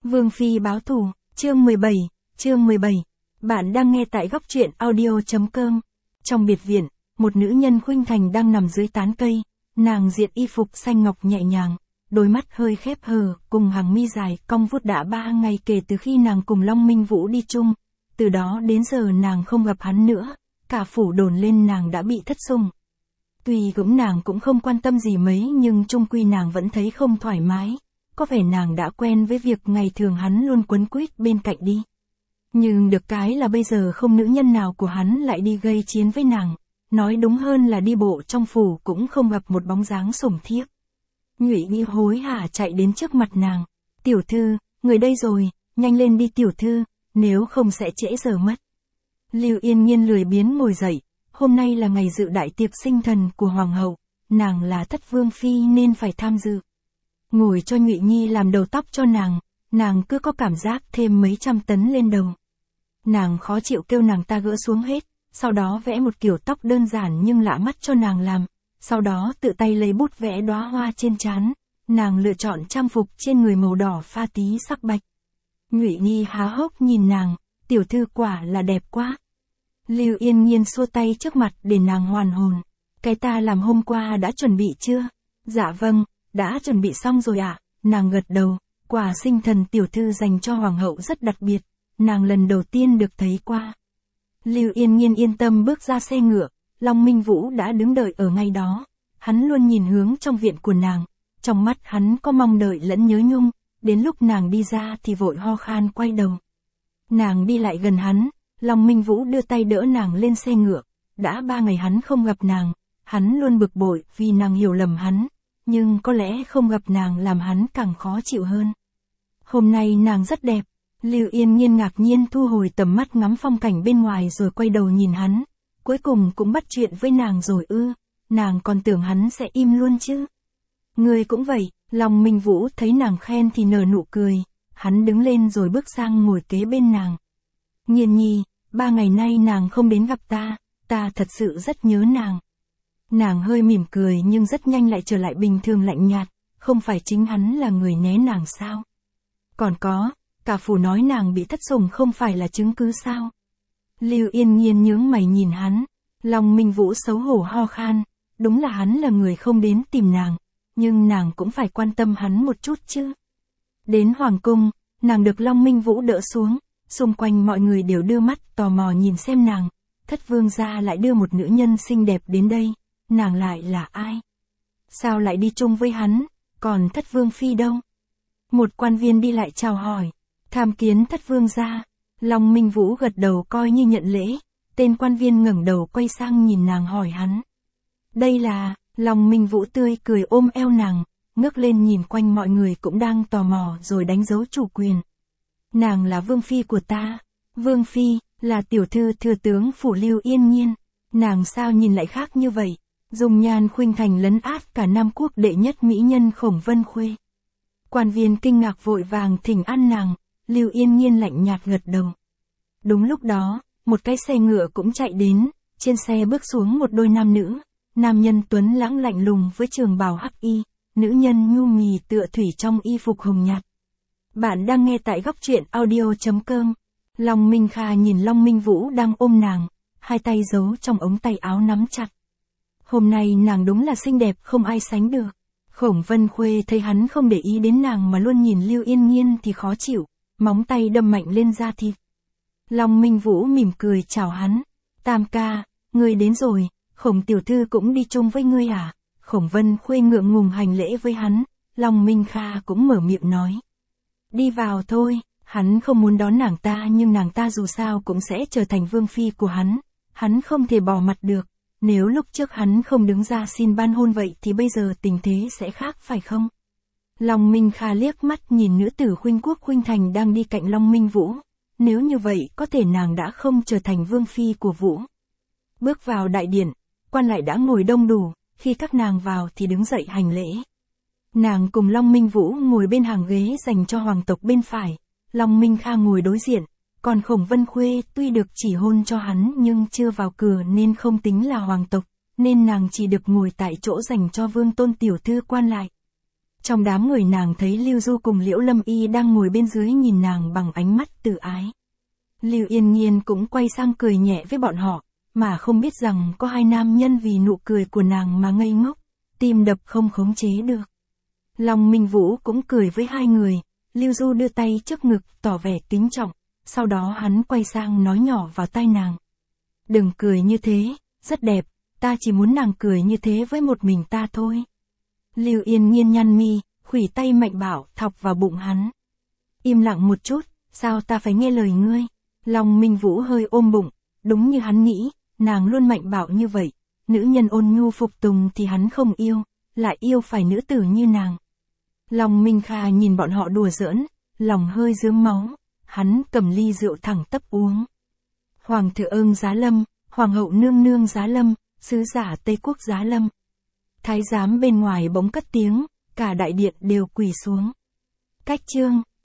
Vương Phi báo thù, chương 17. Bạn đang nghe tại góc truyện audio.com. Trong biệt viện, một nữ nhân khuynh thành đang nằm dưới tán cây, nàng diện y phục xanh ngọc nhẹ nhàng, đôi mắt hơi khép hờ, cùng hàng mi dài cong vút đã 3 ngày kể từ khi nàng cùng Long Minh Vũ đi chung, từ đó đến giờ nàng không gặp hắn nữa, cả phủ đồn lên nàng đã bị thất sủng. Tuy nàng cũng không quan tâm gì mấy nhưng chung quy nàng vẫn thấy không thoải mái, có vẻ nàng đã quen với việc ngày thường hắn luôn quấn quýt bên cạnh đi. Nhưng được cái là bây giờ không nữ nhân nào của hắn lại đi gây chiến với nàng, nói đúng hơn là đi bộ trong phủ cũng không gặp một bóng dáng sủng thiếp. Nhụy Nhi hối hả chạy đến trước mặt nàng, "Tiểu thư, người đây rồi, nhanh lên đi tiểu thư, nếu không sẽ trễ giờ mất." Lưu Yên Nhiên lười biếng ngồi dậy, hôm nay là ngày dự đại tiệc sinh thần của hoàng hậu, nàng là thất vương phi nên phải tham dự. Ngồi cho Nhụy Nhi làm đầu tóc cho nàng cứ có cảm giác thêm mấy trăm tấn lên đầu. Nàng khó chịu kêu nàng ta gỡ xuống hết, sau đó vẽ một kiểu tóc đơn giản nhưng lạ mắt cho nàng làm, sau đó tự tay lấy bút vẽ đóa hoa trên trán. Nàng lựa chọn trang phục trên người màu đỏ pha tí sắc bạch. Nhụy Nhi há hốc nhìn nàng, "Tiểu thư quả là đẹp quá." Lưu Yên Nhiên xua tay trước mặt để nàng hoàn hồn. "Cái ta làm hôm qua đã chuẩn bị chưa?" "Dạ vâng, đã chuẩn bị xong rồi ạ." Nàng gật đầu, quà sinh thần tiểu thư dành cho hoàng hậu rất đặc biệt, nàng lần đầu tiên được thấy qua. Lưu Yên Nhiên yên tâm bước ra xe ngựa, Long Minh Vũ đã đứng đợi ở ngay đó, hắn luôn nhìn hướng trong viện của nàng, trong mắt hắn có mong đợi lẫn nhớ nhung, đến lúc nàng đi ra thì vội ho khan quay đầu. Nàng đi lại gần hắn, Long Minh Vũ đưa tay đỡ nàng lên xe ngựa, đã 3 ngày hắn không gặp nàng, hắn luôn bực bội vì nàng hiểu lầm hắn, nhưng có lẽ không gặp nàng làm hắn càng khó chịu hơn. Hôm nay nàng rất đẹp. Lưu Yên Nhiên ngạc nhiên thu hồi tầm mắt ngắm phong cảnh bên ngoài rồi quay đầu nhìn hắn, cuối cùng cũng bắt chuyện với nàng rồi ư? Nàng còn tưởng hắn sẽ im luôn chứ. "Người cũng vậy." Long Minh Vũ thấy nàng khen thì nở nụ cười, hắn đứng lên rồi bước sang ngồi kế bên nàng. "Nhiên Nhi, 3 ngày nay nàng không đến gặp ta thật sự rất nhớ nàng." Nàng hơi mỉm cười nhưng rất nhanh lại trở lại bình thường lạnh nhạt, không phải chính hắn là người né nàng sao? Còn có, cả phủ nói nàng bị thất sủng không phải là chứng cứ sao? Lưu Yên Nhiên nhướng mày nhìn hắn, Long Minh Vũ xấu hổ ho khan, đúng là hắn là người không đến tìm nàng, nhưng nàng cũng phải quan tâm hắn một chút chứ. Đến hoàng cung, nàng được Long Minh Vũ đỡ xuống, xung quanh mọi người đều đưa mắt tò mò nhìn xem nàng, thất vương gia lại đưa một nữ nhân xinh đẹp đến đây, nàng lại là ai? Sao lại đi chung với hắn, còn thất vương phi đâu? Một quan viên đi lại chào hỏi, "Tham kiến thất vương gia." Long Minh Vũ gật đầu coi như nhận lễ, tên quan viên ngẩng đầu quay sang nhìn nàng hỏi hắn. "Đây là..." Long Minh Vũ tươi cười ôm eo nàng, ngước lên nhìn quanh mọi người cũng đang tò mò rồi đánh dấu chủ quyền. "Nàng là vương phi của ta." "Vương phi, là tiểu thư thừa tướng phủ Lưu Yên Nhiên." "Nàng sao nhìn lại khác như vậy?" Dung nhan khuynh thành lấn át cả Nam Quốc đệ nhất mỹ nhân Khổng Vân Khuê. Quan viên kinh ngạc vội vàng thỉnh an nàng, Lưu Yên Nhiên lạnh nhạt gật đầu. Đúng lúc đó, một cái xe ngựa cũng chạy đến, trên xe bước xuống một đôi nam nữ, nam nhân tuấn lãng lạnh lùng với trường bào hắc y, nữ nhân nhu mì tựa thủy trong y phục hồng nhạt. Bạn đang nghe tại góc truyện audio.com. Long Minh Kha nhìn Long Minh Vũ đang ôm nàng, hai tay giấu trong ống tay áo nắm chặt. Hôm nay nàng đúng là xinh đẹp không ai sánh được. Khổng Vân Khuê thấy hắn không để ý đến nàng mà luôn nhìn Lưu Yên Nhiên thì khó chịu, móng tay đâm mạnh lên da thịt. Long Minh Vũ mỉm cười chào hắn, "Tam ca, ngươi đến rồi, Khổng tiểu thư cũng đi chung với ngươi à?" Khổng Vân Khuê ngượng ngùng hành lễ với hắn, Long Minh Kha cũng mở miệng nói. "Đi vào thôi." Hắn không muốn đón nàng ta nhưng nàng ta dù sao cũng sẽ trở thành vương phi của hắn không thể bỏ mặt được. Nếu lúc trước hắn không đứng ra xin ban hôn vậy thì bây giờ tình thế sẽ khác phải không? Long Minh Kha liếc mắt nhìn nữ tử khuynh quốc khuynh thành đang đi cạnh Long Minh Vũ. Nếu như vậy có thể nàng đã không trở thành vương phi của Vũ. Bước vào đại điện, quan lại đã ngồi đông đủ, khi các nàng vào thì đứng dậy hành lễ. Nàng cùng Long Minh Vũ ngồi bên hàng ghế dành cho hoàng tộc bên phải, Long Minh Kha ngồi đối diện. Còn Khổng Vân Khuê tuy được chỉ hôn cho hắn nhưng chưa vào cửa nên không tính là hoàng tộc, nên nàng chỉ được ngồi tại chỗ dành cho vương tôn tiểu thư quan lại. Trong đám người nàng thấy Lưu Du cùng Liễu Lâm Y đang ngồi bên dưới nhìn nàng bằng ánh mắt từ ái. Lưu Yên Nhiên cũng quay sang cười nhẹ với bọn họ, mà không biết rằng có hai nam nhân vì nụ cười của nàng mà ngây ngốc, tim đập không khống chế được. Long Minh Vũ cũng cười với hai người, Lưu Du đưa tay trước ngực tỏ vẻ kính trọng, sau đó hắn quay sang nói nhỏ vào tai nàng. Đừng cười như thế, rất đẹp, ta chỉ muốn nàng cười như thế với một mình ta thôi. Lưu Yên Nhiên nhăn mi, khuỷu tay mạnh bạo thọc vào bụng hắn. Im lặng một chút, sao ta phải nghe lời ngươi? Long Minh Vũ hơi ôm bụng, đúng như hắn nghĩ, nàng luôn mạnh bạo như vậy, nữ nhân ôn nhu phục tùng thì hắn không yêu, lại yêu phải nữ tử như nàng. Long Minh Kha nhìn bọn họ đùa giỡn, lòng hơi rướm máu, hắn cầm ly rượu thẳng tấp uống. Hoàng thượng ưng Giá Lâm, Hoàng hậu nương nương Giá Lâm, sứ giả Tây Quốc Giá Lâm. Thái giám bên ngoài bỗng cất tiếng, cả đại điện đều quỳ xuống. Cách chương